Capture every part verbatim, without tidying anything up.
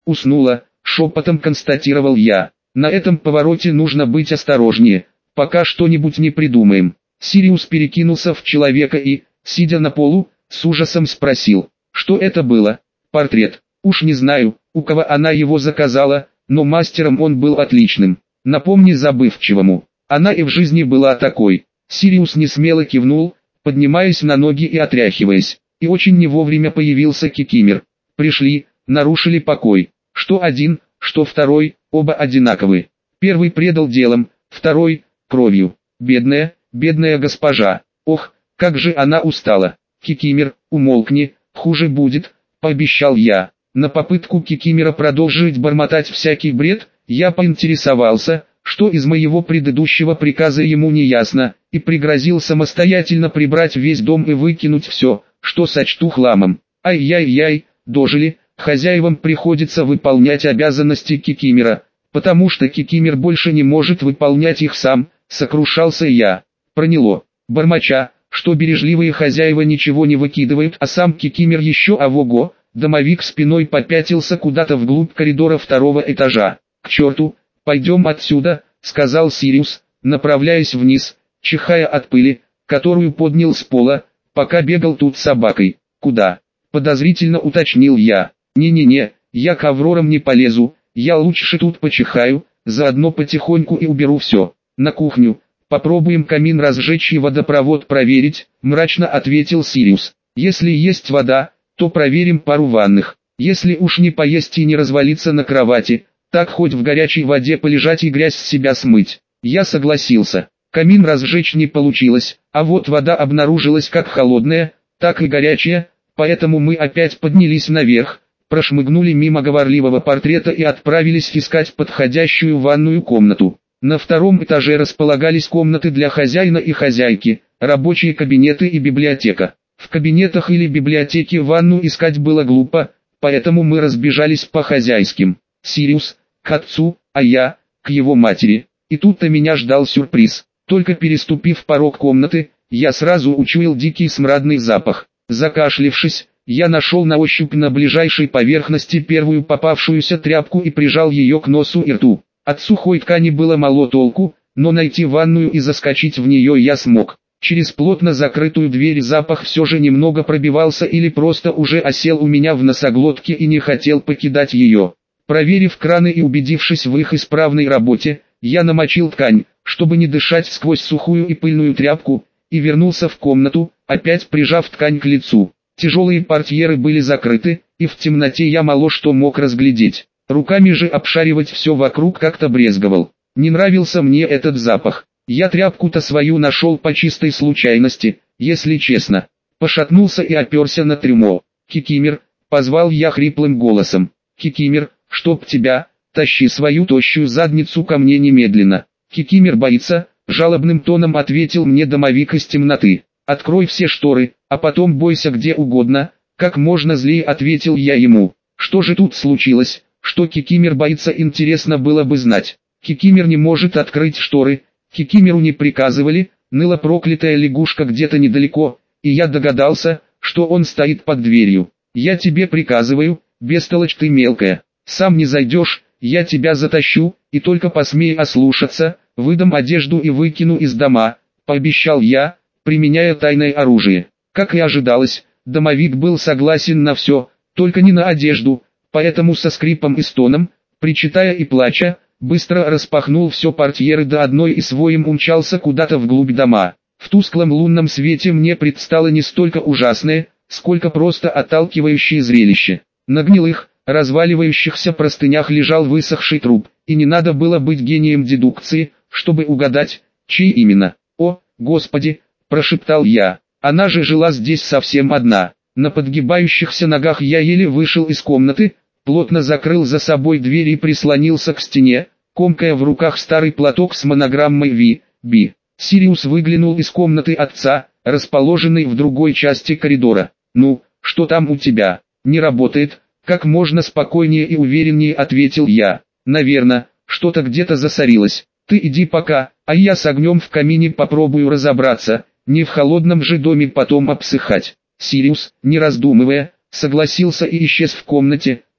Уснула, шепотом констатировал я. На этом повороте нужно быть осторожнее, пока что-нибудь не придумаем. Сириус перекинулся в человека и, сидя на полу, с ужасом спросил, что это было. Портрет. Уж не знаю, у кого она его заказала, но мастером он был отличным. Напомни забывчивому. Она и в жизни была такой. Сириус несмело кивнул, поднимаясь на ноги и отряхиваясь. И очень не вовремя появился Кикимер. Пришли, нарушили покой. Что один, что второй, оба одинаковые. Первый предал делом, второй – кровью. Бедная, бедная госпожа. Ох, как же она устала. Кикимер, умолкни, хуже будет, пообещал я. На попытку Кикимера продолжить бормотать всякий бред, я поинтересовался, что из моего предыдущего приказа ему не ясно, и пригрозил самостоятельно прибрать весь дом и выкинуть все, что сочту хламом. Ай-яй-яй, дожили, хозяевам приходится выполнять обязанности Кикимера, потому что Кикимер больше не может выполнять их сам, сокрушался я. Проняло, бормоча, что бережливые хозяева ничего не выкидывают, а сам Кикимер еще авого. Домовик спиной попятился куда-то вглубь коридора второго этажа. «К черту, пойдем отсюда», — сказал Сириус, направляясь вниз, чихая от пыли, которую поднял с пола, пока бегал тут с собакой. «Куда?» — подозрительно уточнил я. «Не-не-не, я к Аврорам не полезу, я лучше тут почихаю, заодно потихоньку и уберу все. На кухню, попробуем камин разжечь и водопровод проверить», — мрачно ответил Сириус. «Если есть вода, то проверим пару ванных. Если уж не поесть и не развалиться на кровати, так хоть в горячей воде полежать и грязь с себя смыть». Я согласился. Камин разжечь не получилось, а вот вода обнаружилась как холодная, так и горячая, поэтому мы опять поднялись наверх, прошмыгнули мимо говорливого портрета и отправились искать подходящую ванную комнату. На втором этаже располагались комнаты для хозяина и хозяйки, рабочие кабинеты и библиотека. В кабинетах или библиотеке ванну искать было глупо, поэтому мы разбежались по хозяйским. Сириус к отцу, а я к его матери. И тут-то меня ждал сюрприз. Только переступив порог комнаты, я сразу учуял дикий смрадный запах. Закашлившись, я нашел на ощупь на ближайшей поверхности первую попавшуюся тряпку и прижал ее к носу и рту. От сухой ткани было мало толку, но найти ванную и заскочить в нее я смог. Через плотно закрытую дверь запах все же немного пробивался или просто уже осел у меня в носоглотке и не хотел покидать ее. Проверив краны и убедившись в их исправной работе, я намочил ткань, чтобы не дышать сквозь сухую и пыльную тряпку, и вернулся в комнату, опять прижав ткань к лицу. Тяжелые портьеры были закрыты, и в темноте я мало что мог разглядеть. Руками же обшаривать все вокруг как-то брезговал. Не нравился мне этот запах. Я тряпку-то свою нашел по чистой случайности, если честно. Пошатнулся и оперся на трюмо. «Кикимер», — позвал я хриплым голосом. «Кикимер, чтоб тебя, тащи свою тощую задницу ко мне немедленно». «Кикимер боится», — жалобным тоном ответил мне домовик из темноты. «Открой все шторы, а потом бойся где угодно», — как можно злее ответил я ему. Что же тут случилось, что Кикимер боится, интересно было бы знать. Кикимер не может открыть шторы. Кикимеру не приказывали, ныла проклятая лягушка где-то недалеко, и я догадался, что он стоит под дверью. «Я тебе приказываю, бестолочь ты мелкая, сам не зайдешь, я тебя затащу, и только посмей ослушаться, выдам одежду и выкину из дома», — пообещал я, применяя тайное оружие. Как и ожидалось, домовик был согласен на все, только не на одежду, поэтому со скрипом и стоном, причитая и плача, быстро распахнул все портьеры до одной и своим умчался куда-то вглубь дома. В тусклом лунном свете мне предстало не столько ужасное, сколько просто отталкивающее зрелище. На гнилых, разваливающихся простынях лежал высохший труп, и не надо было быть гением дедукции, чтобы угадать, чей именно. «О, Господи!» – прошептал я. «Она же жила здесь совсем одна». На подгибающихся ногах я еле вышел из комнаты, плотно закрыл за собой дверь и прислонился к стене, комкая в руках старый платок с монограммой Ви Би. Сириус выглянул из комнаты отца, расположенной в другой части коридора. «Ну, что там у тебя? Не работает?» Как можно спокойнее и увереннее ответил я. «Наверно, что-то где-то засорилось. Ты иди пока, а я с огнем в камине попробую разобраться, не в холодном же доме потом обсыхать». Сириус, не раздумывая, согласился и исчез в комнате,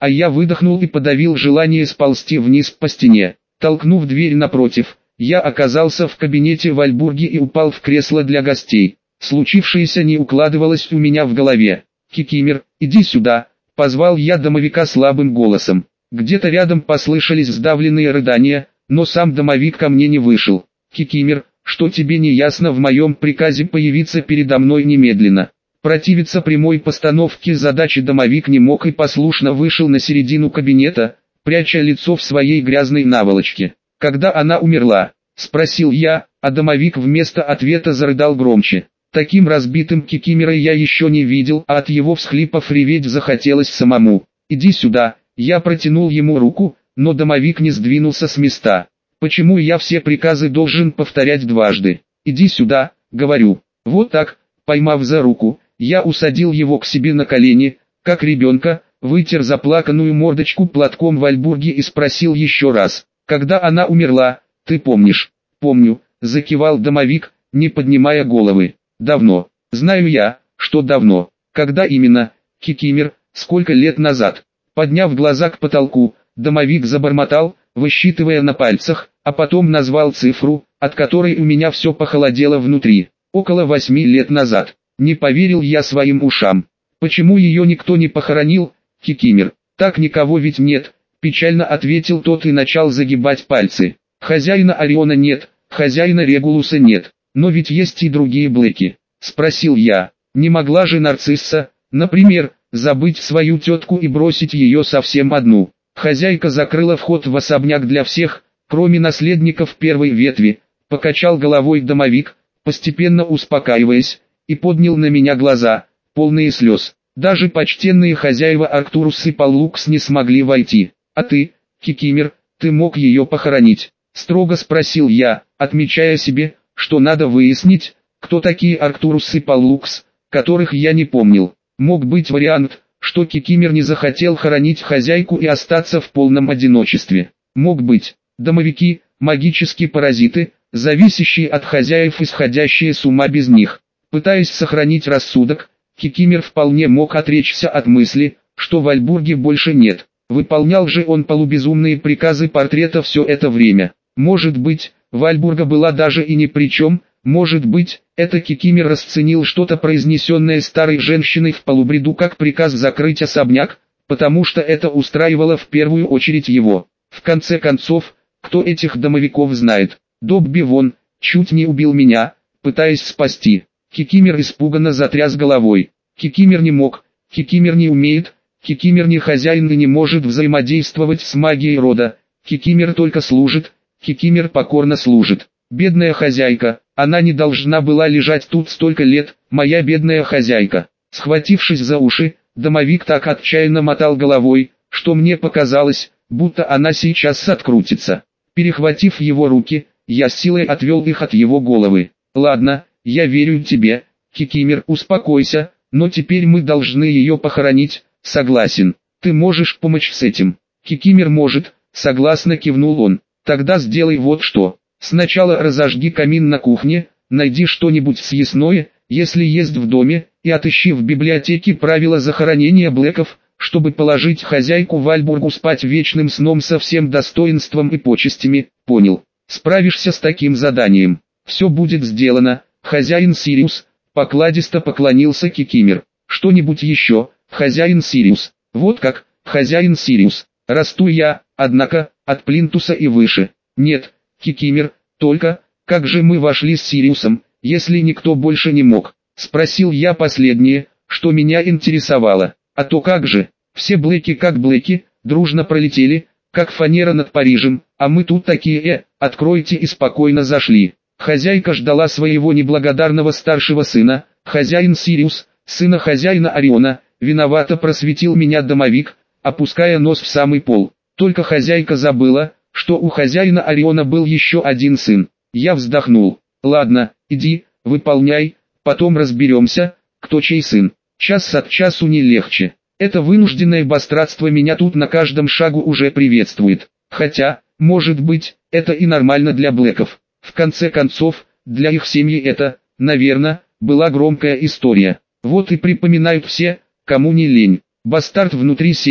а я выдохнул и подавил желание сползти вниз по стене. Толкнув дверь напротив, я оказался в кабинете Вальбурги и упал в кресло для гостей. Случившееся не укладывалось у меня в голове. «Кикимер, иди сюда», — позвал я домовика слабым голосом. Где-то рядом послышались сдавленные рыдания, но сам домовик ко мне не вышел. «Кикимер, что тебе не ясно в моем приказе появиться передо мной немедленно?» Противиться прямой постановке задачи домовик не мог и послушно вышел на середину кабинета, пряча лицо в своей грязной наволочке. «Когда она умерла?» — спросил я, а домовик вместо ответа зарыдал громче. Таким разбитым Кикимера я еще не видел, а от его всхлипов реветь захотелось самому. «Иди сюда», я протянул ему руку, но домовик не сдвинулся с места. «Почему я все приказы должен повторять дважды? Иди сюда», говорю. Вот так, поймав за руку, я усадил его к себе на колени, как ребенка, вытер заплаканную мордочку платком Вальбурги и спросил еще раз. «Когда она умерла, ты помнишь?» «Помню», закивал домовик, не поднимая головы. «Давно. Знаю я, что давно. Когда именно, Кикимер, сколько лет назад?» Подняв глаза к потолку, домовик забормотал, высчитывая на пальцах, а потом назвал цифру, от которой у меня все похолодело внутри. «Около восьми лет назад». Не поверил я своим ушам. «Почему ее никто не похоронил, Кикимер?» «Так никого ведь нет», печально ответил тот и начал загибать пальцы. «Хозяина Ориона нет, хозяина Регулуса нет, но ведь есть и другие Блэки», спросил я. «Не могла же Нарцисса, например, забыть свою тетку и бросить ее совсем одну?» Хозяйка закрыла вход в особняк для всех, кроме наследников первой ветви, покачал головой домовик, постепенно успокаиваясь, и поднял на меня глаза, полные слез. Даже почтенные хозяева Арктурус и Паллукс не смогли войти. «А ты, Кикимер, ты мог ее похоронить?» Строго спросил я, отмечая себе, что надо выяснить, кто такие Арктурус и Паллукс, которых я не помнил. Мог быть вариант, что Кикимер не захотел хоронить хозяйку и остаться в полном одиночестве. Мог быть. Домовики, магические паразиты, зависящие от хозяев и сходящие с ума без них. Пытаясь сохранить рассудок, Кикимер вполне мог отречься от мысли, что Вальбурги больше нет. Выполнял же он полубезумные приказы портрета все это время. Может быть, Вальбурга была даже и ни при чем, может быть, это Кикимер расценил что-то произнесенное старой женщиной в полубреду как приказ закрыть особняк, потому что это устраивало в первую очередь его. В конце концов, кто этих домовиков знает? Добби вон, чуть не убил меня, пытаясь спасти. Кикимер испуганно затряс головой. Кикимер не мог, Кикимер не умеет, Кикимер не хозяин и не может взаимодействовать с магией рода. Кикимер только служит, Кикимер покорно служит. Бедная хозяйка, она не должна была лежать тут столько лет, моя бедная хозяйка. Схватившись за уши, домовик так отчаянно мотал головой, что мне показалось, будто она сейчас открутится. Перехватив его руки, я с силой отвел их от его головы. «Ладно, я верю тебе, Кикимер, успокойся, но теперь мы должны ее похоронить». «Согласен, ты можешь помочь с этим». «Кикимер может», согласно кивнул он. «Тогда сделай вот что. Сначала разожги камин на кухне, найди что-нибудь съестное, если есть в доме, и отыщи в библиотеке правила захоронения Блэков, чтобы положить хозяйку Вальбургу спать вечным сном со всем достоинством и почестями». «Понял. Справишься с таким заданием. Все будет сделано, хозяин Сириус», покладисто поклонился Кикимер. «Что-нибудь еще, хозяин Сириус?» «Вот как, хозяин Сириус. Расту я, однако, от плинтуса и выше». «Нет, Кикимер, только, как же мы вошли с Сириусом, если никто больше не мог?» Спросил я последнее, что меня интересовало. «А то как же, все Блэки как Блэки, дружно пролетели, как фанера над Парижем, а мы тут такие, э, откройте, и спокойно зашли». Хозяйка ждала своего неблагодарного старшего сына, хозяин Сириус, сына хозяина Ориона, виновато просветил меня домовик, опуская нос в самый пол. Только хозяйка забыла, что у хозяина Ориона был еще один сын. Я вздохнул. «Ладно, иди, выполняй, потом разберемся, кто чей сын. Час от часу не легче. Это вынужденное бастратство меня тут на каждом шагу уже приветствует. Хотя, может быть, это и нормально для Блэков. В конце концов, для их семьи это, наверное, была громкая история. Вот и припоминают все, кому не лень. Бастард внутри семьи,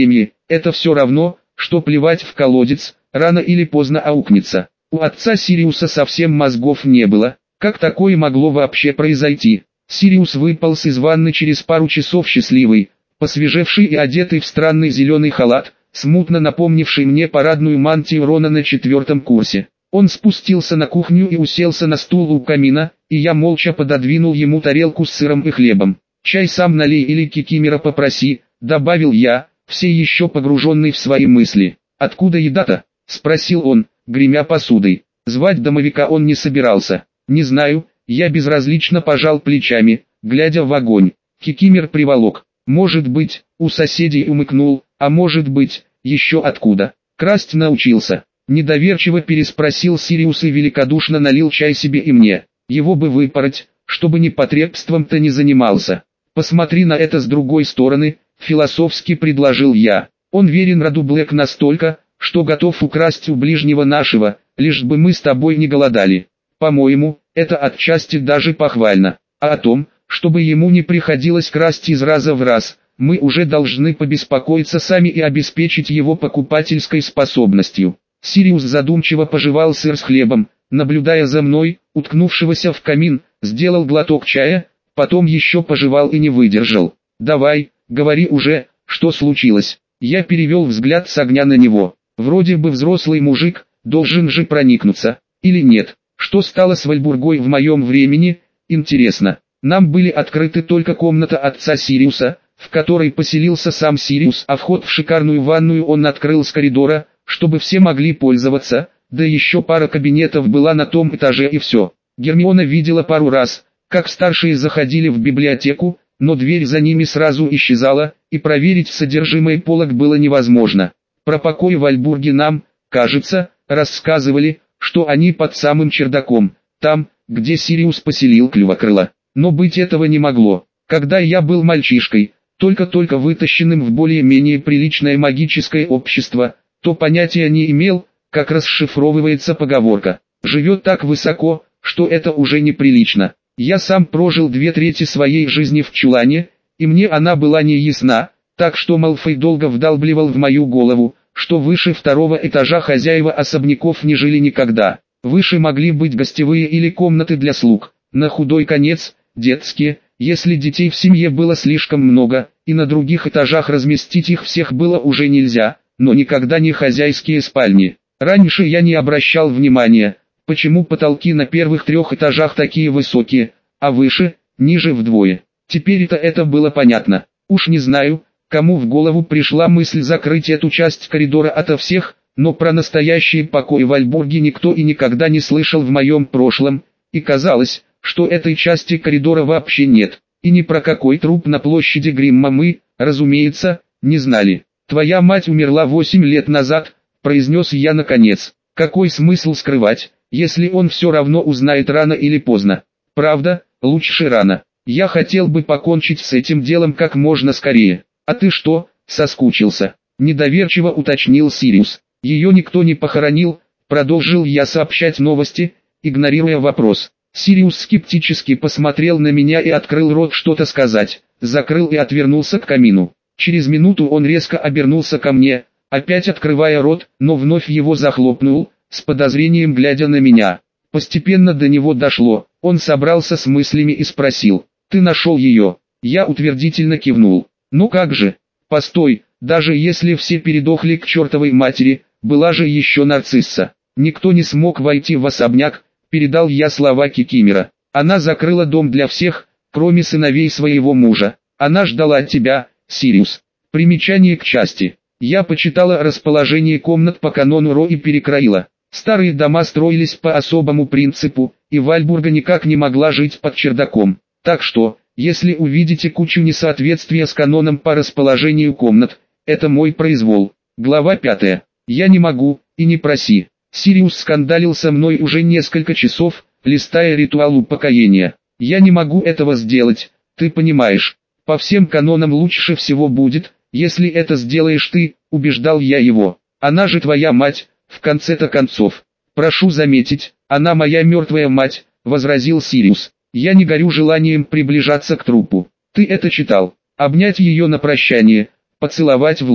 это все равно, что плевать в колодец, рано или поздно аукнется. У отца Сириуса совсем мозгов не было, как такое могло вообще произойти? Сириус выполз из ванны через пару часов счастливый, посвежевший и одетый в странный зеленый халат, смутно напомнивший мне парадную мантию Рона на четвертом курсе. Он спустился на кухню и уселся на стул у камина, и я молча пододвинул ему тарелку с сыром и хлебом. «Чай сам налей или кикимора попроси», — добавил я, все еще погруженный в свои мысли. «Откуда еда-то?» — спросил он, гремя посудой. Звать домовика он не собирался. «Не знаю», я безразлично пожал плечами, глядя в огонь. Кикимор приволок. Может быть, у соседей умыкнул, а может быть, еще откуда. Красть научился. Недоверчиво переспросил Сириус и великодушно налил чай себе и мне. Его бы выпороть, чтобы непотребством-то не занимался. Посмотри на это с другой стороны, философски предложил я. Он верен роду Блэк настолько, что готов украсть у ближнего нашего, лишь бы мы с тобой не голодали. По-моему, это отчасти даже похвально. А о том, чтобы ему не приходилось красть из раза в раз, мы уже должны побеспокоиться сами и обеспечить его покупательской способностью. Сириус задумчиво пожевал сыр с хлебом, наблюдая за мной, уткнувшегося в камин, сделал глоток чая, потом еще пожевал и не выдержал. «Давай, говори уже, что случилось?» Я перевел взгляд с огня на него. Вроде бы взрослый мужик, должен же проникнуться, или нет? Что стало с Вальбургой в моем времени, интересно. Нам были открыты только комната отца Сириуса, в которой поселился сам Сириус, а вход в шикарную ванную он открыл с коридора, чтобы все могли пользоваться, да еще пара кабинетов была на том этаже и все. Гермиона видела пару раз, как старшие заходили в библиотеку, но дверь за ними сразу исчезала, и проверить содержимое полок было невозможно. Про покой в Вальбурге нам, кажется, рассказывали, что они под самым чердаком, там, где Сириус поселил Клювокрыла. Но быть этого не могло. Когда я был мальчишкой, только-только вытащенным в более-менее приличное магическое общество, то понятия не имел, как расшифровывается поговорка. Живет так высоко, что это уже неприлично. Я сам прожил две трети своей жизни в чулане, и мне она была не ясна, так что Малфой долго вдалбливал в мою голову, что выше второго этажа хозяева особняков не жили никогда. Выше могли быть гостевые или комнаты для слуг, на худой конец – детские, если детей в семье было слишком много, и на других этажах разместить их всех было уже нельзя, но никогда не хозяйские спальни. Раньше я не обращал внимания, почему потолки на первых трех этажах такие высокие, а выше, ниже вдвое. Теперь-то это было понятно. Уж не знаю, кому в голову пришла мысль закрыть эту часть коридора ото всех, но про настоящие покои в Вальбурге никто и никогда не слышал в моем прошлом, и казалось, что этой части коридора вообще нет, и ни про какой труп на площади Гримма мы, разумеется, не знали. «Твоя мать умерла восемь лет назад», — произнес я наконец. «Какой смысл скрывать, если он все равно узнает рано или поздно? Правда, лучше рано. Я хотел бы покончить с этим делом как можно скорее. А ты что, соскучился?» — недоверчиво уточнил Сириус. «Ее никто не похоронил», — продолжил я сообщать новости, игнорируя вопрос. Сириус скептически посмотрел на меня и открыл рот что-то сказать, закрыл и отвернулся к камину. Через минуту он резко обернулся ко мне, опять открывая рот, но вновь его захлопнул, с подозрением глядя на меня. Постепенно до него дошло, он собрался с мыслями и спросил: «Ты нашел ее?» Я утвердительно кивнул. «Ну как же? Постой, даже если все передохли к чертовой матери, была же еще нарцисса. Никто не смог войти в особняк», передал я слова Кикимора. «Она закрыла дом для всех, кроме сыновей своего мужа. Она ждала тебя, Сириус». Примечание к части. Я почитала расположение комнат по канону Ро и перекроила. Старые дома строились по особому принципу, и Вальбурга никак не могла жить под чердаком. Так что, если увидите кучу несоответствия с каноном по расположению комнат, это мой произвол. Глава пятая. Я не могу, и не проси. Сириус скандалил со мной уже несколько часов, листая ритуал упокоения. Я не могу этого сделать, ты понимаешь. По всем канонам лучше всего будет, если это сделаешь ты, убеждал я его. Она же твоя мать, в конце-то концов. Прошу заметить, она моя мертвая мать, возразил Сириус. Я не горю желанием приближаться к трупу. Ты это читал? Обнять ее на прощание, поцеловать в лоб.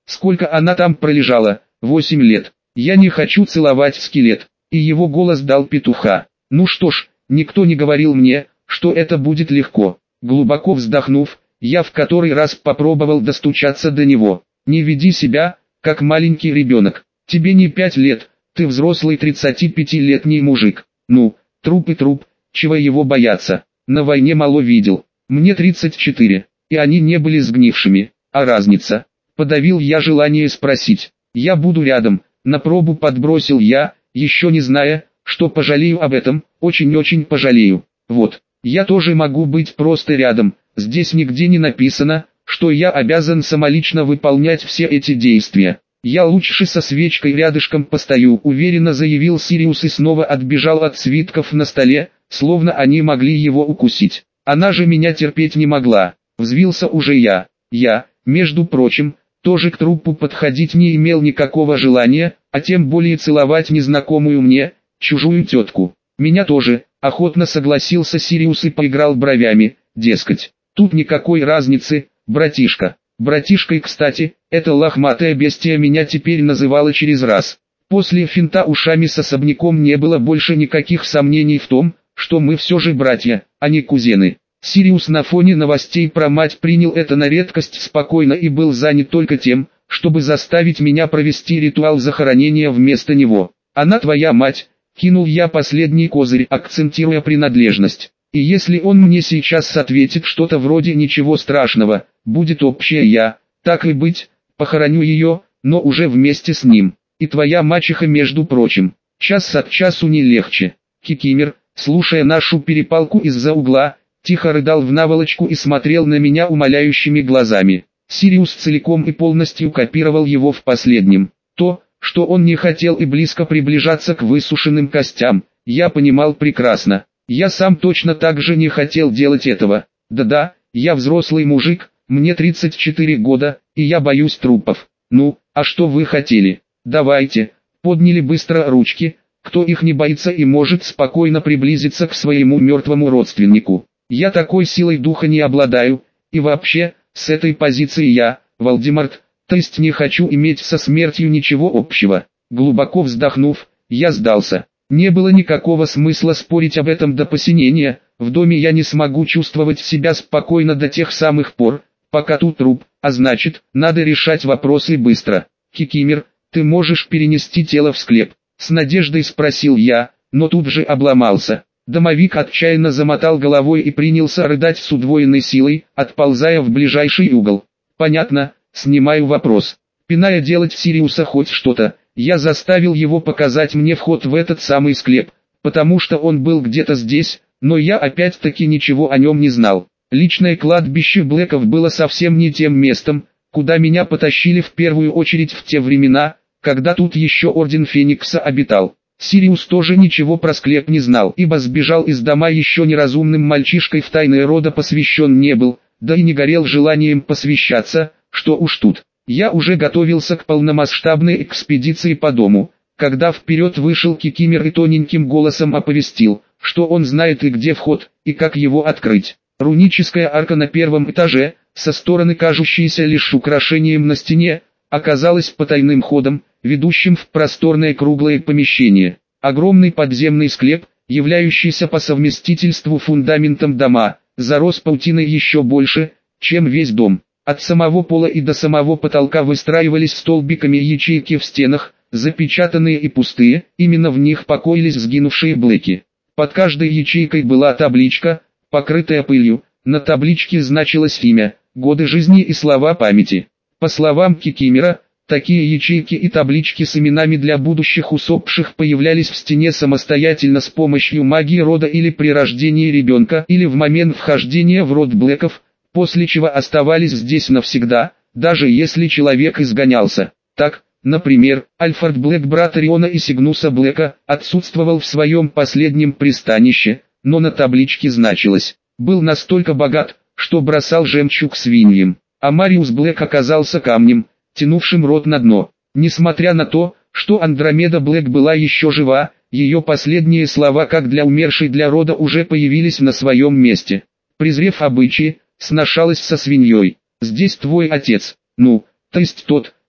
Сколько она там пролежала? Восемь лет. Я не хочу целовать скелет. И его голос дал петуха. Ну что ж, никто не говорил мне, что это будет легко. Глубоко вздохнув, я в который раз попробовал достучаться до него. Не веди себя, как маленький ребенок. Тебе не пять лет, ты взрослый тридцатипятилетний мужик. Ну, труп и труп, чего его бояться. На войне мало видел. Мне тридцать четыре, и они не были сгнившими. А разница? Подавил я желание спросить. Я буду рядом, на пробу подбросил я, еще не зная, что пожалею об этом, очень-очень пожалею. Вот, я тоже могу быть просто рядом, здесь нигде не написано, что я обязан самолично выполнять все эти действия. Я лучше со свечкой рядышком постою, уверенно заявил Сириус и снова отбежал от свитков на столе, словно они могли его укусить. Она же меня терпеть не могла, взвился уже я. Я, между прочим, тоже к трупу подходить не имел никакого желания, а тем более целовать незнакомую мне, чужую тетку. Меня тоже, охотно согласился Сириус и поиграл бровями, дескать, тут никакой разницы, братишка. Братишкой, кстати, эта лохматая бестия меня теперь называла через раз. После финта ушами с особняком не было больше никаких сомнений в том, что мы все же братья, а не кузены. Сириус на фоне новостей про мать принял это на редкость спокойно и был занят только тем, чтобы заставить меня провести ритуал захоронения вместо него. «Она твоя мать», — кинул я последний козырь, акцентируя принадлежность. «И если он мне сейчас ответит что-то вроде «ничего страшного», будет общее я, так и быть, похороню ее, но уже вместе с ним. И твоя мачеха, между прочим, час от часу не легче». Кикимер, слушая нашу перепалку из-за угла, тихо рыдал в наволочку и смотрел на меня умоляющими глазами. Сириус целиком и полностью копировал его в последнем. То, что он не хотел и близко приближаться к высушенным костям, я понимал прекрасно. Я сам точно так же не хотел делать этого. Да-да, я взрослый мужик, мне тридцать четыре года, и я боюсь трупов. Ну, а что вы хотели? Давайте. Подняли быстро ручки, кто их не боится и может спокойно приблизиться к своему мертвому родственнику. Я такой силой духа не обладаю, и вообще, с этой позиции я, Вальдемарт, то есть не хочу иметь со смертью ничего общего. Глубоко вздохнув, я сдался. Не было никакого смысла спорить об этом до посинения, в доме я не смогу чувствовать себя спокойно до тех самых пор, пока тут труп, а значит, надо решать вопросы быстро. Кикимер, ты можешь перенести тело в склеп? С надеждой спросил я, но тут же обломался. Домовик отчаянно замотал головой и принялся рыдать с удвоенной силой, отползая в ближайший угол. Понятно, снимаю вопрос. Пиная делать Сириуса хоть что-то, я заставил его показать мне вход в этот самый склеп, потому что он был где-то здесь, но я опять-таки ничего о нем не знал. Личное кладбище Блэков было совсем не тем местом, куда меня потащили в первую очередь в те времена, когда тут еще Орден Феникса обитал. Сириус тоже ничего про склеп не знал, ибо сбежал из дома еще неразумным мальчишкой, в тайны рода посвящен не был, да и не горел желанием посвящаться, что уж тут. Я уже готовился к полномасштабной экспедиции по дому, когда вперед вышел Кикимер и тоненьким голосом оповестил, что он знает и где вход, и как его открыть. Руническая арка на первом этаже, со стороны кажущейся лишь украшением на стене, оказалась потайным ходом, ведущим в просторное круглое помещение. Огромный подземный склеп, являющийся по совместительству фундаментом дома, зарос паутиной еще больше, чем весь дом. От самого пола и до самого потолка выстраивались столбиками ячейки в стенах, запечатанные и пустые, именно в них покоились сгинувшие Блэки. Под каждой ячейкой была табличка, покрытая пылью, на табличке значилось имя, годы жизни и слова памяти. По словам Кикимера, такие ячейки и таблички с именами для будущих усопших появлялись в стене самостоятельно с помощью магии рода или при рождении ребенка, или в момент вхождения в род Блэков, после чего оставались здесь навсегда, даже если человек изгонялся. Так, например, Альфред Блэк, брат Ориона и Сигнуса Блэка, отсутствовал в своем последнем пристанище, но на табличке значилось: был настолько богат, что бросал жемчуг свиньям. А Мариус Блэк оказался камнем, тянувшим род на дно. Несмотря на то, что Андромеда Блэк была еще жива, ее последние слова как для умершей для рода уже появились на своем месте. Презрев обычаи, сношалась со свиньей. Здесь твой отец, ну, то есть тот,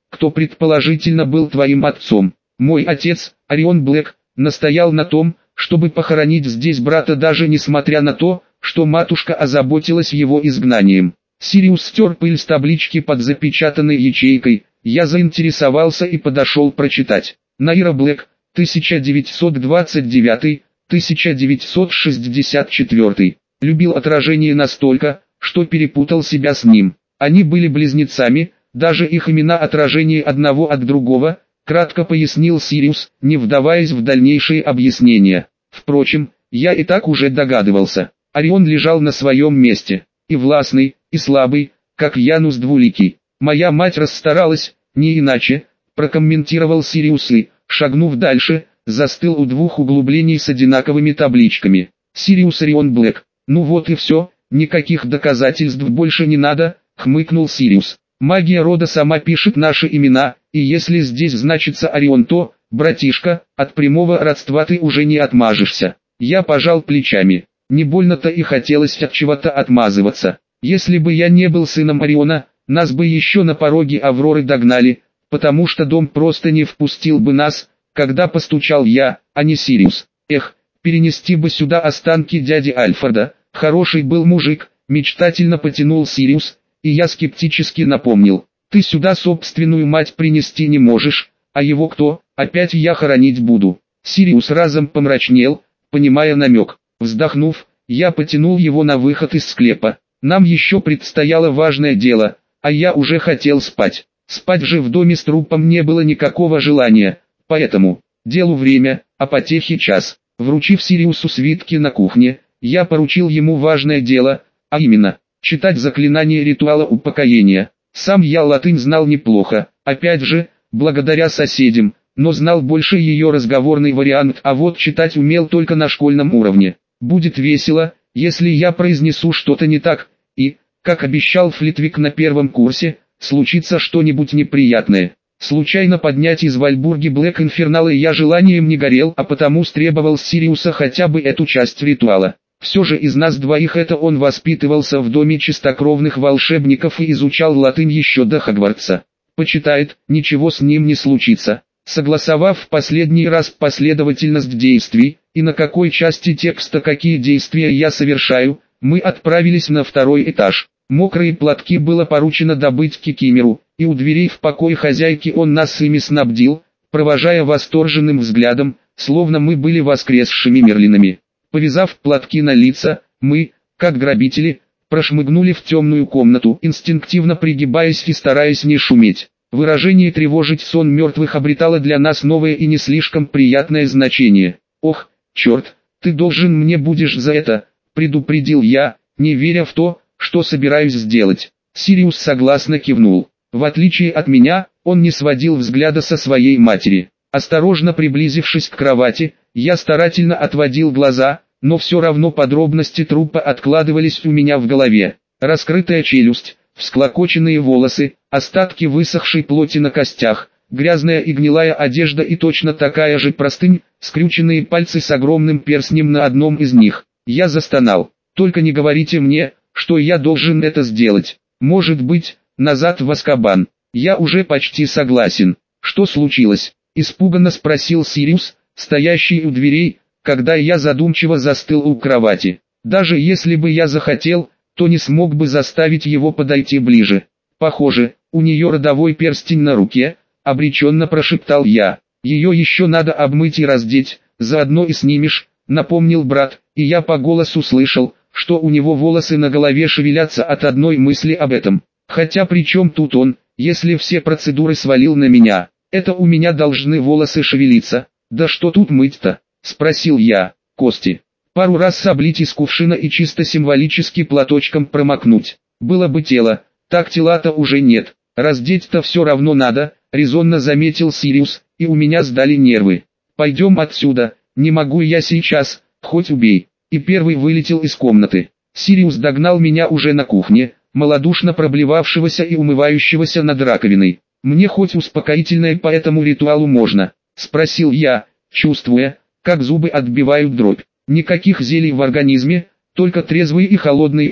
кто предположительно был твоим отцом. Мой отец, Орион Блэк, настоял на том, чтобы похоронить здесь брата даже несмотря на то, что матушка озаботилась его изгнанием. Сириус стер пыль с таблички под запечатанной ячейкой. Я заинтересовался и подошел прочитать. Наира Блэк, тысяча девятьсот двадцать девятый — тысяча девятьсот шестьдесят четвёртый. Любил отражение настолько, что перепутал себя с ним. Они были близнецами, даже их имена отражение одного от другого, кратко пояснил Сириус, не вдаваясь в дальнейшие объяснения. Впрочем, я и так уже догадывался. Орион лежал на своем месте, и властный, и слабый, как Янус Двуликий. Моя мать расстаралась, не иначе, прокомментировал Сириус и, шагнув дальше, застыл у двух углублений с одинаковыми табличками. Сириус Орион Блэк. Ну вот и все, никаких доказательств больше не надо, хмыкнул Сириус. Магия рода сама пишет наши имена, и если здесь значится Орион, то, братишка, от прямого родства ты уже не отмажешься. Я пожал плечами. Не больно-то и хотелось от чего-то отмазываться. Если бы я не был сыном Ориона, нас бы еще на пороге Авроры догнали, потому что дом просто не впустил бы нас, когда постучал я, а не Сириус. Эх, перенести бы сюда останки дяди Альфреда, хороший был мужик, мечтательно потянул Сириус, и я скептически напомнил. Ты сюда собственную мать принести не можешь, а его кто, опять я хоронить буду. Сириус разом помрачнел, понимая намек. Вздохнув, я потянул его на выход из склепа. Нам еще предстояло важное дело, а я уже хотел спать. Спать же в доме с трупом не было никакого желания, поэтому, делу время, а потехе час. Вручив Сириусу свитки на кухне, я поручил ему важное дело, а именно, читать заклинание ритуала упокоения. Сам я латынь знал неплохо, опять же, благодаря соседям, но знал больше ее разговорный вариант, а вот читать умел только на школьном уровне. Будет весело, если я произнесу что-то не так, и, как обещал Флитвик на первом курсе, случится что-нибудь неприятное. Случайно поднять из Вальбурги Блэк Инфернала я желанием не горел, а потому стребовал с Сириуса хотя бы эту часть ритуала. Все же из нас двоих это он воспитывался в доме чистокровных волшебников и изучал латынь еще до Хогвартса. Почитает, ничего с ним не случится. Согласовав в последний раз последовательность действий, и на какой части текста какие действия я совершаю, мы отправились на второй этаж. Мокрые платки было поручено добыть Кикимеру, и у дверей в покой хозяйки он нас ими снабдил, провожая восторженным взглядом, словно мы были воскресшими мерлинами. Повязав платки на лица, мы, как грабители, прошмыгнули в темную комнату, инстинктивно пригибаясь и стараясь не шуметь. Выражение «тревожить сон мертвых» обретало для нас новое и не слишком приятное значение. «Ох, черт, ты должен мне будешь за это», — предупредил я, не веря в то, что собираюсь сделать. Сириус согласно кивнул. В отличие от меня, он не сводил взгляда со своей матери. Осторожно приблизившись к кровати, я старательно отводил глаза, но все равно подробности трупа откладывались у меня в голове. Раскрытая челюсть, всклокоченные волосы, остатки высохшей плоти на костях, грязная и гнилая одежда и точно такая же простынь, скрюченные пальцы с огромным перстнем на одном из них. Я застонал. «Только не говорите мне, что я должен это сделать. Может быть, назад в Азкабан. Я уже почти согласен». «Что случилось?» — испуганно спросил Сириус, стоящий у дверей, когда я задумчиво застыл у кровати. Даже если бы я захотел, то не смог бы заставить его подойти ближе. «Похоже, у нее родовой перстень на руке», — обреченно прошептал я. «Ее еще надо обмыть и раздеть, заодно и снимешь», — напомнил брат, и я по голосу слышал, что у него волосы на голове шевелятся от одной мысли об этом. Хотя при чем тут он, если все процедуры свалил на меня? Это у меня должны волосы шевелиться. «Да что тут мыть-то?» — спросил я. «Кости. Пару раз облить из кувшина и чисто символически платочком промокнуть. Было бы тело, так тела-то уже нет. Раздеть-то все равно надо», — резонно заметил Сириус, и у меня сдали нервы. «Пойдем отсюда, не могу я сейчас, хоть убей». И первый вылетел из комнаты. Сириус догнал меня уже на кухне, малодушно проблевавшегося и умывающегося над раковиной. «Мне хоть успокоительное по этому ритуалу можно?» — спросил я, чувствуя, как зубы отбивают дробь. «Никаких зелий в организме, только трезвый и холодный ум», —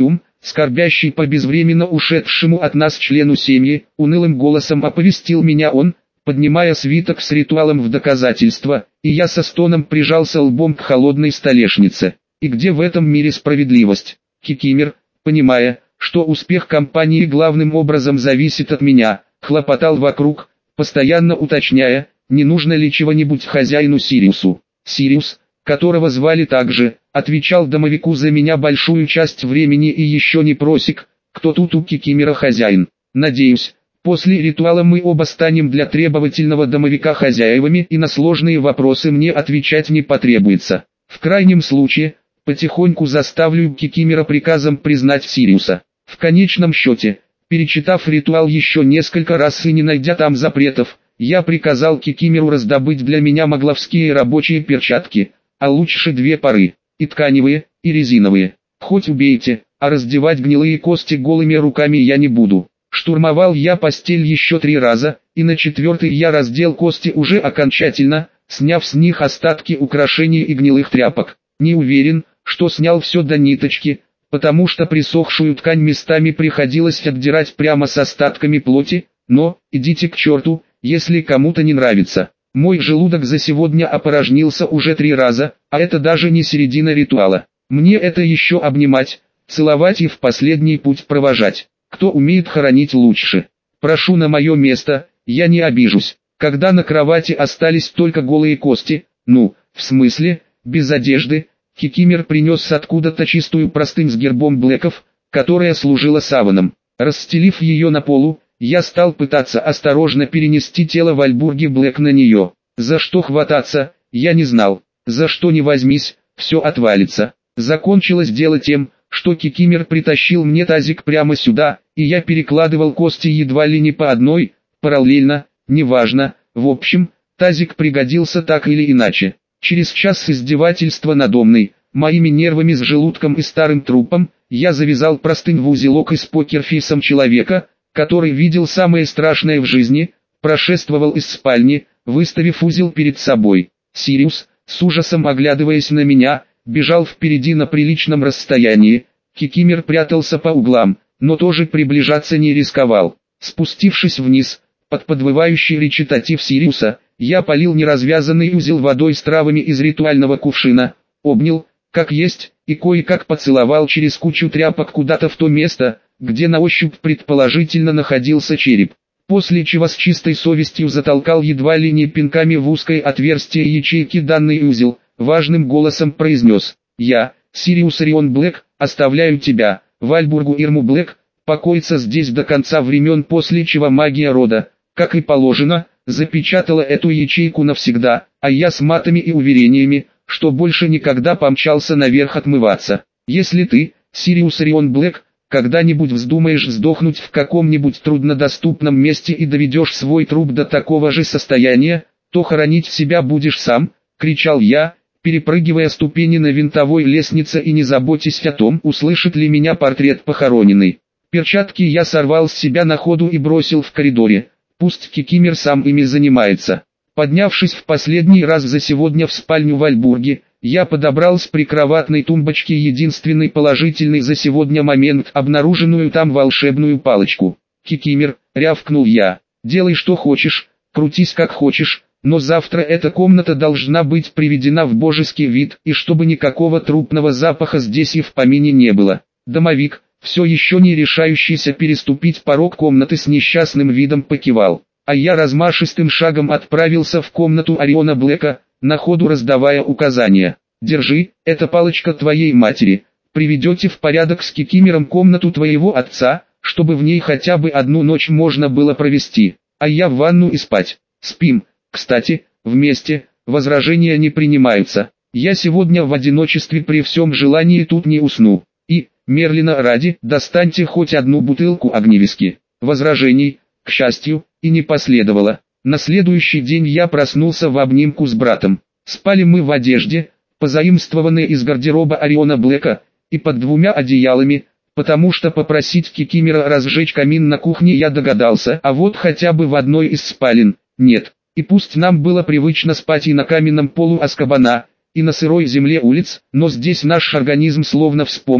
скорбящий по безвременно ушедшему от нас члену семьи, унылым голосом оповестил меня он, поднимая свиток с ритуалом в доказательство, и я со стоном прижался лбом к холодной столешнице. И где в этом мире справедливость? Кикимер, понимая, что успех компании главным образом зависит от меня, хлопотал вокруг, постоянно уточняя, не нужно ли чего-нибудь хозяину Сириусу. Сириус, которого звали также, отвечал домовику за меня большую часть времени и еще не просек, кто тут у Кикимера хозяин. Надеюсь, после ритуала мы оба станем для требовательного домовика хозяевами и на сложные вопросы мне отвечать не потребуется. В крайнем случае, потихоньку заставлю Кикимера приказом признать Сириуса. В конечном счете, перечитав ритуал еще несколько раз и не найдя там запретов, я приказал Кикимеру раздобыть для меня магловские рабочие перчатки, а лучше две пары, и тканевые, и резиновые. Хоть убейте, а раздевать гнилые кости голыми руками я не буду. Штурмовал я постель еще три раза, и на четвертый я раздел кости уже окончательно, сняв с них остатки украшений и гнилых тряпок. Не уверен, что снял все до ниточки, потому что присохшую ткань местами приходилось отдирать прямо с остатками плоти, но, идите к черту, если кому-то не нравится. Мой желудок за сегодня опорожнился уже три раза, а это даже не середина ритуала. Мне это еще обнимать, целовать и в последний путь провожать. Кто умеет хоронить лучше? Прошу на мое место, я не обижусь. Когда на кровати остались только голые кости, ну, в смысле, без одежды, Кикимер принес откуда-то чистую простынь с гербом Блэков, которая служила саваном. Расстелив ее на полу, я стал пытаться осторожно перенести тело Вальбурги Блэк на нее. За что хвататься, я не знал. За что не возьмись, все отвалится. Закончилось дело тем, что Кикимер притащил мне тазик прямо сюда, и я перекладывал кости едва ли не по одной, параллельно, неважно, в общем, тазик пригодился так или иначе. Через час издевательства надо мной, моими нервами с желудком и старым трупом, я завязал простынь в узелок и с покерфейсом человека, который видел самое страшное в жизни, прошествовал из спальни, выставив узел перед собой. Сириус, с ужасом оглядываясь на меня, бежал впереди на приличном расстоянии. Кикимер прятался по углам, но тоже приближаться не рисковал. Спустившись вниз, под подвывающий речитатив Сириуса, я полил неразвязанный узел водой с травами из ритуального кувшина, обнял, как есть, и кое-как поцеловал через кучу тряпок куда-то в то место, где на ощупь предположительно находился череп. После чего с чистой совестью затолкал едва ли не пинками в узкое отверстие ячейки данный узел, важным голосом произнес: «Я, Сириус Орион Блэк, оставляю тебя, Вальбургу Ирму Блэк, покоиться здесь до конца времен», после чего магия рода, как и положено, запечатала эту ячейку навсегда, а я с матами и уверениями, что больше никогда помчался наверх отмываться. Если ты, Сириус Орион Блэк, когда-нибудь вздумаешь сдохнуть в каком-нибудь труднодоступном месте и доведешь свой труп до такого же состояния, то хоронить себя будешь сам, кричал я, перепрыгивая ступени на винтовой лестнице и не заботясь о том, услышит ли меня портрет похороненный. Перчатки я сорвал с себя на ходу и бросил в коридоре, пусть Кикимер сам ими занимается. Поднявшись в последний раз за сегодня в спальню Вальбурги, я подобрал с прикроватной тумбочки единственный положительный за сегодня момент, обнаруженную там волшебную палочку. «Кикимер», — рявкнул я, — «делай что хочешь, крутись как хочешь, но завтра эта комната должна быть приведена в божеский вид, и чтобы никакого трупного запаха здесь и в помине не было». Домовик, все еще не решающийся переступить порог комнаты, с несчастным видом покивал, а я размашистым шагом отправился в комнату Ориона Блэка, на ходу раздавая указания. «Держи, это палочка твоей матери, приведете в порядок с Кикимером комнату твоего отца, чтобы в ней хотя бы одну ночь можно было провести, а я в ванну и спать. Спим, кстати, вместе, возражения не принимаются, я сегодня в одиночестве при всем желании тут не усну. И, Мерлина ради, достаньте хоть одну бутылку огневиски». Возражений, к счастью, и не последовало. На следующий день я проснулся в обнимку с братом. Спали мы в одежде, позаимствованной из гардероба Ориона Блэка, и под двумя одеялами, потому что попросить Кикимера разжечь камин на кухне я догадался, а вот хотя бы в одной из спален, нет. И пусть нам было привычно спать и на каменном полу Азкабана, и на сырой земле улиц, но здесь наш организм словно вспомнил,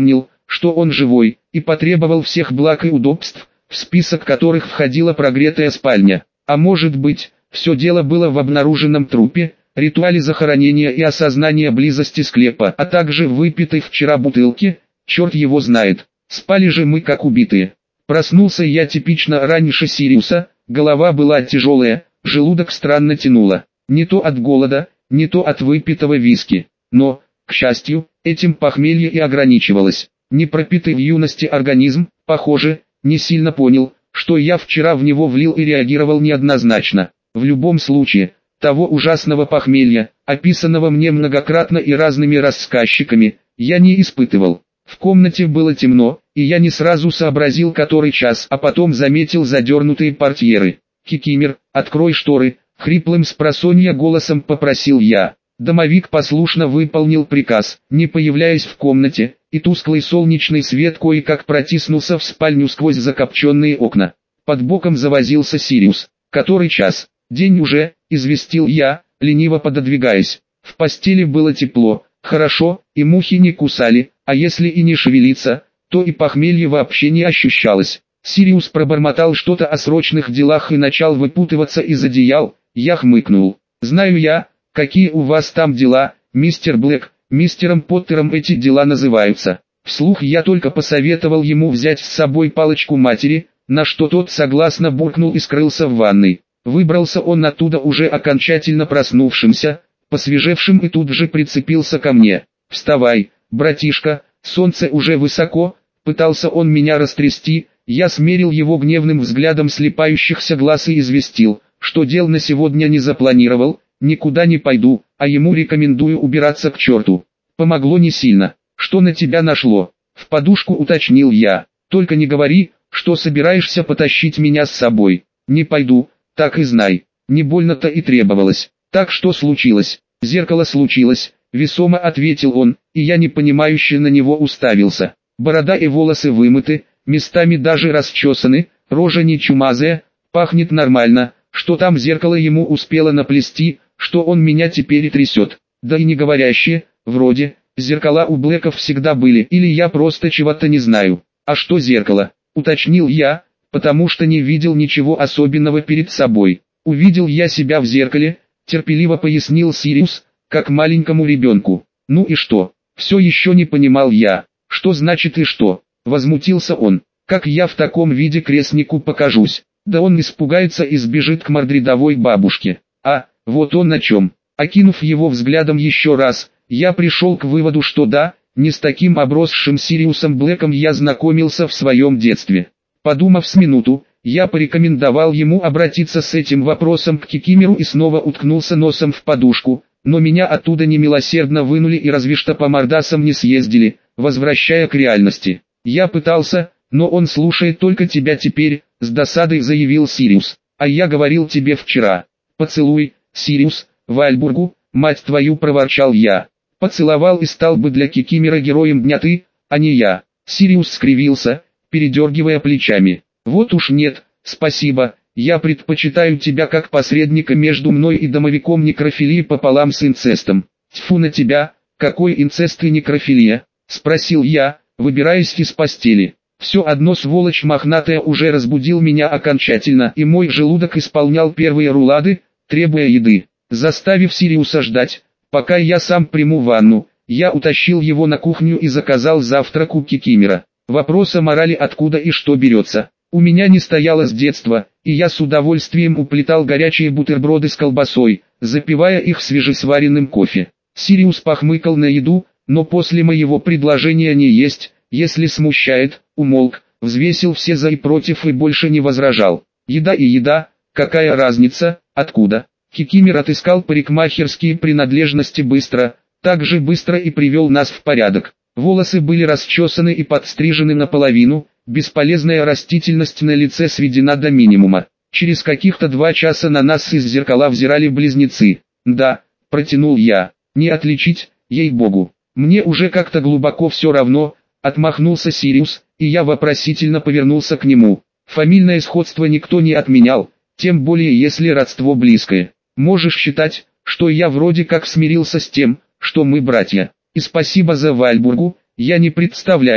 что он живой, и потребовал всех благ и удобств, в список которых входила прогретая спальня. А может быть, все дело было в обнаруженном трупе, ритуале захоронения и осознания близости склепа, а также в выпитой вчера бутылке, черт его знает. Спали же мы как убитые. Проснулся я типично раньше Сириуса, голова была тяжелая, желудок странно тянуло. Не то от голода, не то от выпитого виски. Но, к счастью, этим похмелье и ограничивалось. Непропитый в юности организм, похоже, не сильно понял, что я вчера в него влил и реагировал неоднозначно. В любом случае, того ужасного похмелья, описанного мне многократно и разными рассказчиками, я не испытывал. В комнате было темно, и я не сразу сообразил, который час, а потом заметил задернутые портьеры. «Кикимер, открой шторы», — хриплым спросонья голосом попросил я. Домовик послушно выполнил приказ, не появляясь в комнате, и тусклый солнечный свет кое-как протиснулся в спальню сквозь закопченные окна. Под боком завозился Сириус. «Который час? День уже», — известил я, лениво пододвигаясь. В постели было тепло, хорошо, и мухи не кусали, а если и не шевелиться, то и похмелье вообще не ощущалось. Сириус пробормотал что-то о срочных делах и начал выпутываться из одеял. Я хмыкнул. «Знаю я, какие у вас там дела, мистер Блэк, мистером Поттером эти дела называются». Вслух я только посоветовал ему взять с собой палочку матери, на что тот согласно буркнул и скрылся в ванной. Выбрался он оттуда уже окончательно проснувшимся, посвежевшим, и тут же прицепился ко мне. «Вставай, братишка, солнце уже высоко», пытался он меня растрясти. Я смерил его гневным взглядом слепающихся глаз и известил, что дел на сегодня не запланировал, никуда не пойду, а ему рекомендую убираться к черту. Помогло не сильно. «Что на тебя нашло?» В подушку уточнил я. «Только не говори, что собираешься потащить меня с собой». «Не пойду, так и знай». Не больно-то и требовалось. «Так что случилось?» «Зеркало случилось», весомо ответил он, и я непонимающе на него уставился. Борода и волосы вымыты, местами даже расчесаны, рожа не чумазая, пахнет нормально. Что там зеркало ему успело наплести, что он меня теперь и трясет? Да и не говорящие, вроде, зеркала у Блэков всегда были, или я просто чего-то не знаю. А что зеркало? Уточнил я, потому что не видел ничего особенного перед собой. Увидел я себя в зеркале, терпеливо пояснил Сириус, как маленькому ребенку. Ну и что? Все еще не понимал я. Что значит и что? Возмутился он. Как я в таком виде крестнику покажусь? Да он испугается и сбежит к мордридовой бабушке. А, вот он на чем. Окинув его взглядом еще раз, я пришел к выводу, что да, не с таким обросшим Сириусом Блэком я знакомился в своем детстве. Подумав с минуту, я порекомендовал ему обратиться с этим вопросом к Кикимеру и снова уткнулся носом в подушку, но меня оттуда немилосердно вынули и разве что по мордасам не съездили, возвращая к реальности. Я пытался, но он слушает только тебя теперь, с досадой заявил Сириус. А я говорил тебе вчера. Поцелуй, Сириус, Вальбургу, мать твою, проворчал я. Поцеловал и стал бы для Кикимера героем дня ты, а не я. Сириус скривился, передергивая плечами. Вот уж нет, спасибо, я предпочитаю тебя как посредника между мной и домовиком, некрофилии пополам с инцестом. Тьфу на тебя, какой инцест и некрофилия? Спросил я, выбираясь из постели. Все одно сволочь мохнатая уже разбудил меня окончательно, и мой желудок исполнял первые рулады, требуя еды. Заставив Сириуса ждать, пока я сам приму ванну, я утащил его на кухню и заказал завтрак у Кикимера. Вопрос о морали, откуда и что берется, у меня не стояло с детства, и я с удовольствием уплетал горячие бутерброды с колбасой, запивая их свежесваренным кофе. Сириус похмыкал на еду, но после моего предложения не есть, если смущает, умолк, взвесил все за и против и больше не возражал. Еда и еда, какая разница, откуда? Кикимер отыскал парикмахерские принадлежности быстро, так же быстро и привел нас в порядок. Волосы были расчесаны и подстрижены наполовину, бесполезная растительность на лице сведена до минимума. Через каких-то два часа на нас из зеркала взирали близнецы. Да, протянул я, не отличить, ей-богу. Мне уже как-то глубоко все равно, отмахнулся Сириус, и я вопросительно повернулся к нему. Фамильное сходство никто не отменял, тем более если родство близкое. Можешь считать, что я вроде как смирился с тем, что мы братья. И спасибо за Вальбургу, я не представляю,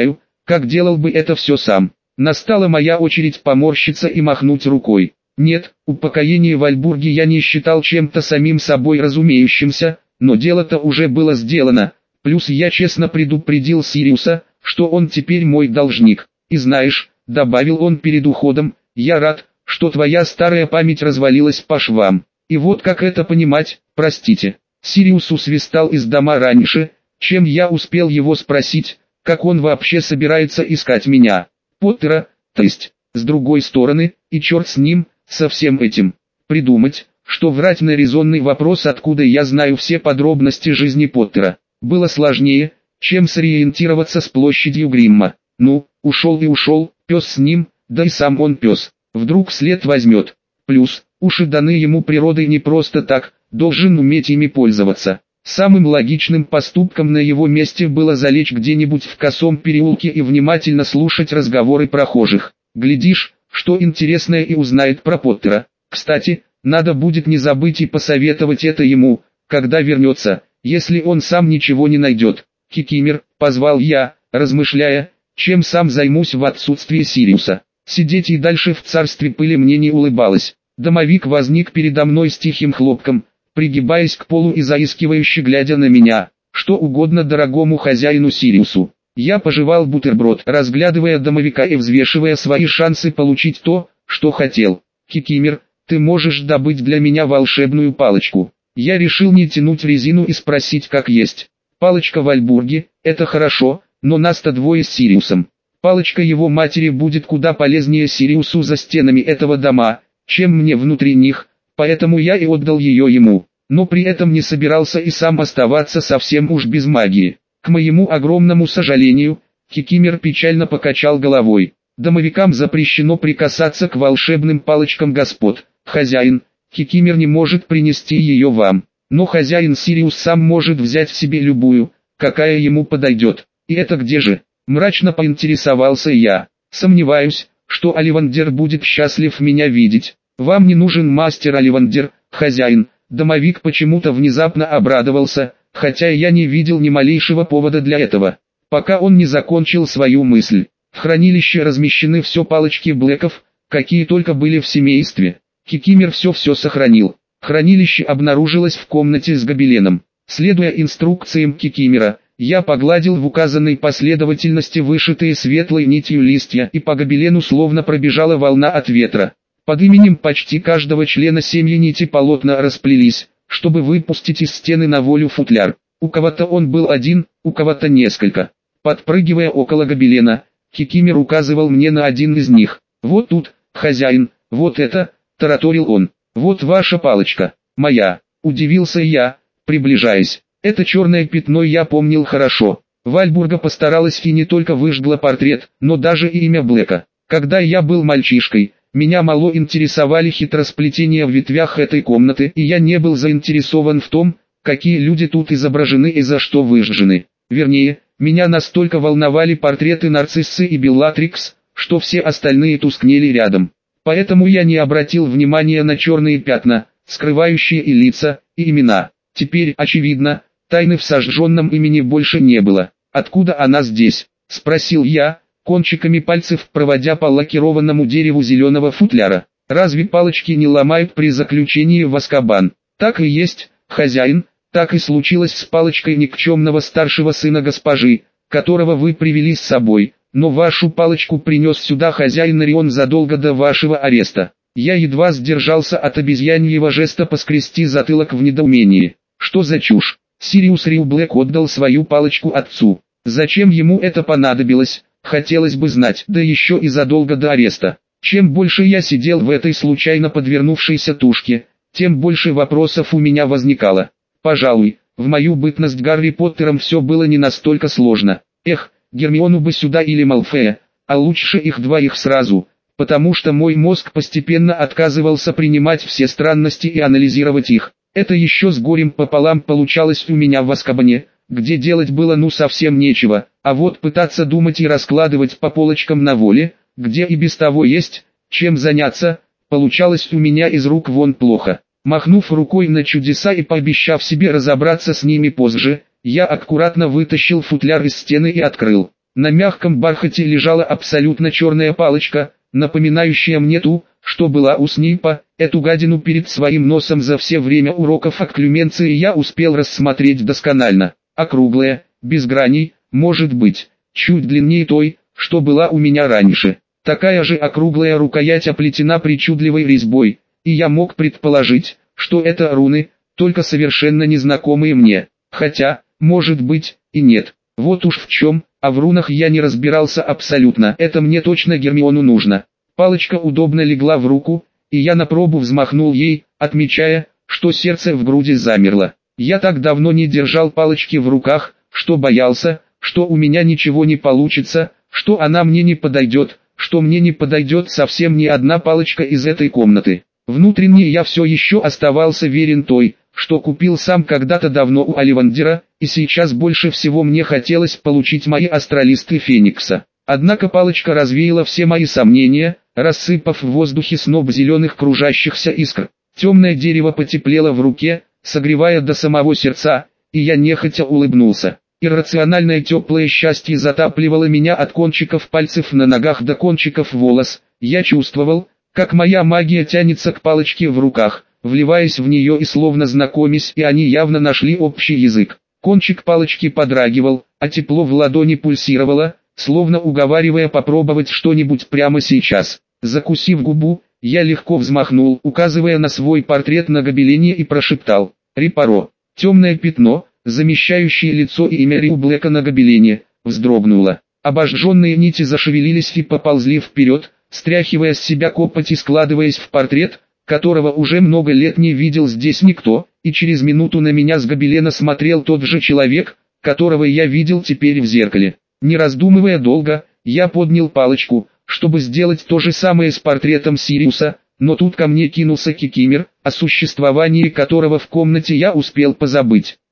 как делал бы это все сам. Настала моя очередь поморщиться и махнуть рукой. Нет, упокоение Вальбурги я не считал чем-то самим собой разумеющимся, но дело-то уже было сделано, плюс я честно предупредил Сириуса, что он теперь мой должник. И знаешь, добавил он перед уходом, я рад, что твоя старая память развалилась по швам. И вот как это понимать, простите. Сириус усвистал из дома раньше, чем я успел его спросить, как он вообще собирается искать меня. Поттера, то есть, с другой стороны, и черт с ним, со всем этим. Придумать, что врать на резонный вопрос, откуда я знаю все подробности жизни Поттера, было сложнее, чем сориентироваться с площадью Гримма. Ну, ушел и ушел, пес с ним, да и сам он пес, вдруг след возьмет. Плюс, уши даны ему природой не просто так, должен уметь ими пользоваться. Самым логичным поступком на его месте было залечь где-нибудь в косом переулке и внимательно слушать разговоры прохожих. Глядишь, что интересное и узнает про Поттера. Кстати, надо будет не забыть и посоветовать это ему, когда вернется, если он сам ничего не найдет. «Кикимер», — позвал я, размышляя, чем сам займусь в отсутствие Сириуса. Сидеть и дальше в царстве пыли мне не улыбалось. Домовик возник передо мной с тихим хлопком, пригибаясь к полу и заискивающе глядя на меня. Что угодно дорогому хозяину Сириусу. Я пожевал бутерброд, разглядывая домовика и взвешивая свои шансы получить то, что хотел. «Кикимер, ты можешь добыть для меня волшебную палочку?» Я решил не тянуть резину и спросить как есть. «Палочка Вальбурги, это хорошо, но нас-то двое с Сириусом. Палочка его матери будет куда полезнее Сириусу за стенами этого дома, чем мне внутри них, поэтому я и отдал ее ему. Но при этом не собирался и сам оставаться совсем уж без магии. К моему огромному сожалению, Кикимер печально покачал головой. Домовикам запрещено прикасаться к волшебным палочкам господ. Хозяин, Кикимер не может принести ее вам. Но хозяин Сириус сам может взять себе любую, какая ему подойдет. И это где же? Мрачно поинтересовался я. Сомневаюсь, что Оливандер будет счастлив меня видеть. Вам не нужен мастер Оливандер, хозяин. Домовик почему-то внезапно обрадовался, хотя я не видел ни малейшего повода для этого. Пока он не закончил свою мысль. В хранилище размещены все палочки Блэков, какие только были в семействе. Кикимер все-все сохранил. Хранилище обнаружилось в комнате с гобеленом. Следуя инструкциям Кикимера, я погладил в указанной последовательности вышитые светлой нитью листья, и по гобелену словно пробежала волна от ветра. Под именем почти каждого члена семьи нити полотна расплелись, чтобы выпустить из стены на волю футляр. У кого-то он был один, у кого-то несколько. Подпрыгивая около гобелена, Кикимер указывал мне на один из них. «Вот тут, хозяин, вот это», — тараторил он. «Вот ваша палочка, моя», — удивился я, приближаясь. Это черное пятно я помнил хорошо. Вальбурга постаралась и не только выжгла портрет, но даже и имя Блэка. Когда я был мальчишкой, меня мало интересовали хитросплетения в ветвях этой комнаты, и я не был заинтересован в том, какие люди тут изображены и за что выжжены. Вернее, меня настолько волновали портреты Нарциссы и Беллатрикс, что все остальные тускнели рядом. Поэтому я не обратил внимания на черные пятна, скрывающие и лица, и имена. Теперь, очевидно, тайны в сожженном имени больше не было. «Откуда она здесь?» – спросил я, кончиками пальцев проводя по лакированному дереву зеленого футляра. «Разве палочки не ломают при заключении в Азкабан?» «Так и есть, хозяин, так и случилось с палочкой никчемного старшего сына госпожи, которого вы привели с собой, но вашу палочку принес сюда хозяин Орион задолго до вашего ареста». Я едва сдержался от обезьяньего жеста поскрести затылок в недоумении. Что за чушь? Сириус Рилблэк отдал свою палочку отцу. Зачем ему это понадобилось, хотелось бы знать, да еще и задолго до ареста. Чем больше я сидел в этой случайно подвернувшейся тушке, тем больше вопросов у меня возникало. Пожалуй, в мою бытность Гарри Поттером все было не настолько сложно. Эх, Гермиону бы сюда или Малфея, а лучше их двоих сразу, потому что мой мозг постепенно отказывался принимать все странности и анализировать их. Это еще с горем пополам получалось у меня в Азкабане, где делать было ну совсем нечего, а вот пытаться думать и раскладывать по полочкам на воле, где и без того есть, чем заняться, получалось у меня из рук вон плохо. Махнув рукой на чудеса и пообещав себе разобраться с ними позже, я аккуратно вытащил футляр из стены и открыл. На мягком бархате лежала абсолютно черная палочка, напоминающая мне ту, что была у Снипа. Эту гадину перед своим носом за все время уроков окклюменции я успел рассмотреть досконально. Округлая, без граней, может быть, чуть длиннее той, что была у меня раньше. Такая же округлая рукоять оплетена причудливой резьбой, и я мог предположить, что это руны, только совершенно незнакомые мне. Хотя, может быть, и нет. Вот уж в чем, а в рунах я не разбирался абсолютно. Это мне точно Гермиону нужно. Палочка удобно легла в руку, и я на пробу взмахнул ей, отмечая, что сердце в груди замерло. Я так давно не держал палочки в руках, что боялся, что у меня ничего не получится, что она мне не подойдет, что мне не подойдет совсем ни одна палочка из этой комнаты. Внутренне я все еще оставался верен той, что купил сам когда-то давно у Оливандера, и сейчас больше всего мне хотелось получить мои астралисты Феникса. Однако палочка развеяла все мои сомнения, рассыпав в воздухе сноп зеленых кружащихся искр. Темное дерево потеплело в руке, согревая до самого сердца, и я нехотя улыбнулся. Иррациональное теплое счастье затапливало меня от кончиков пальцев на ногах до кончиков волос. Я чувствовал, как моя магия тянется к палочке в руках, вливаясь в нее и словно знакомясь, и они явно нашли общий язык. Кончик палочки подрагивал, а тепло в ладони пульсировало, словно уговаривая попробовать что-нибудь прямо сейчас. Закусив губу, я легко взмахнул, указывая на свой портрет на гобелене, и прошептал: «Репаро». Темное пятно, замещающее лицо и имя Риу Блэка на гобелене, вздрогнуло. Обожженные нити зашевелились и поползли вперед, стряхивая с себя копоть и складываясь в портрет, которого уже много лет не видел здесь никто, и через минуту на меня с гобелена смотрел тот же человек, которого я видел теперь в зеркале. Не раздумывая долго, я поднял палочку, чтобы сделать то же самое с портретом Сириуса, но тут ко мне кинулся Кикимер, о существовании которого в комнате я успел позабыть.